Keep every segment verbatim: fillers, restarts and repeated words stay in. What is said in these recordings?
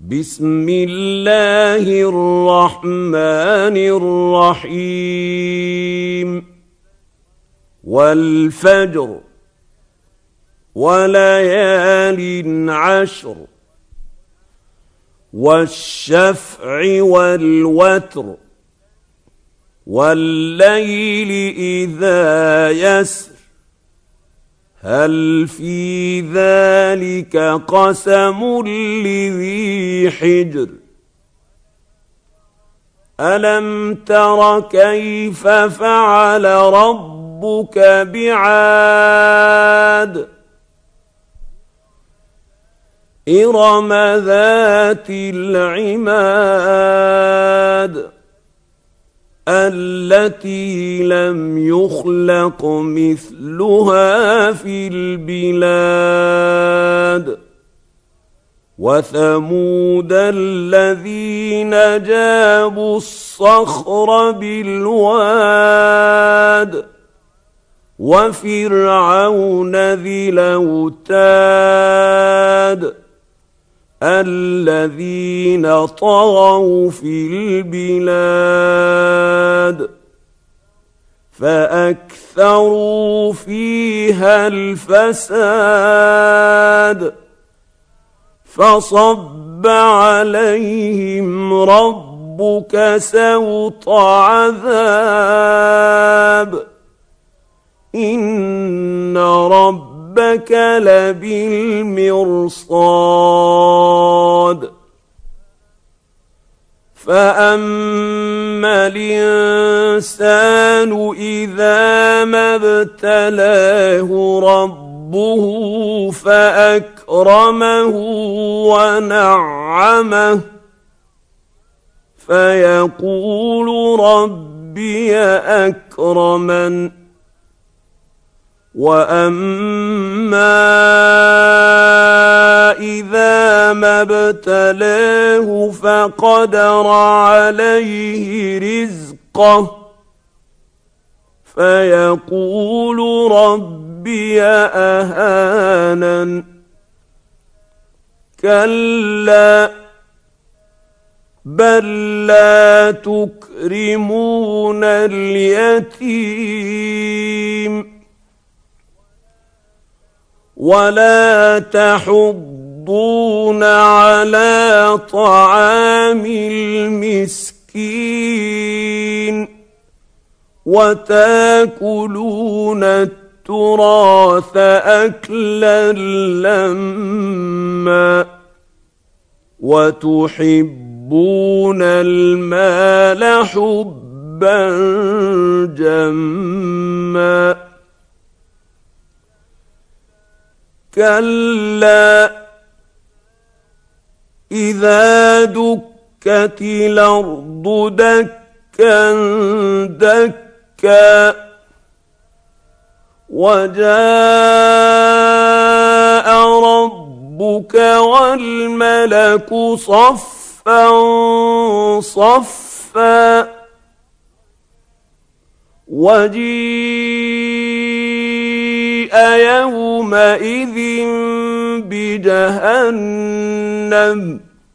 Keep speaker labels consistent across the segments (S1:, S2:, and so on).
S1: بسم الله الرحمن الرحيم والفجر وليال عشر والشفع والوتر والليل إذا يسر هل في ذلك قسم لذي حجر ألم تر كيف فعل ربك بعاد إرم ذات العماد التي لم يخلق مثلها في البلاد وثمود الذين جابوا الصخر بالواد وفرعون ذي الأوتاد الذين طغوا في البلاد فأكثروا فيها الفساد فصب عليهم ربك سوط عذاب إن ربك ربك لبالمرصاد فأما الإنسان إذا ما ابتلاه ربه فأكرمه ونعمه فيقول ربي أكرمن وأما إذا ما ابتلاه فقدر عليه رزقه فيقول ربي أهانن كلا بل لا تكرمون اليتيم ولا تحضون على طعام المسكين وتاكلون التراث أكلا لما وتحبون المال حبا جما كلا إذا دكت الأرض دكا دكا وجاء ربك والملك صفا صفا وجيء يومئذ بجهنم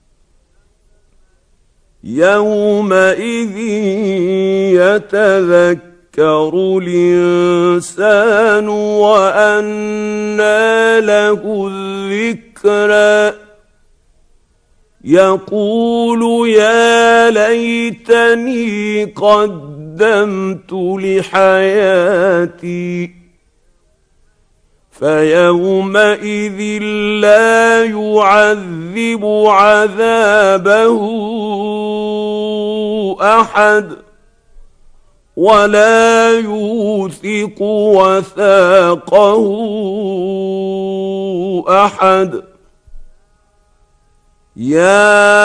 S1: يومئذ يتذكر الإنسان وأنى له الذكرى يقول يا ليتني قدمت لحياتي فيومئذ لا يعذب عذابه أحد ولا يوثق وثاقه أحد يا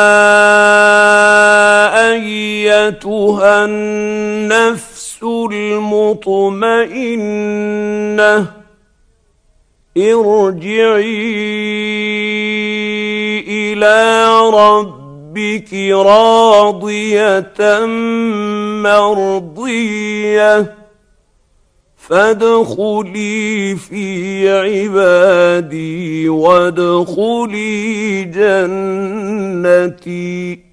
S1: أيتها النفس المطمئنة ارجعي إلى ربك راضية مرضية فادخلي في عبادي وادخلي جنتي.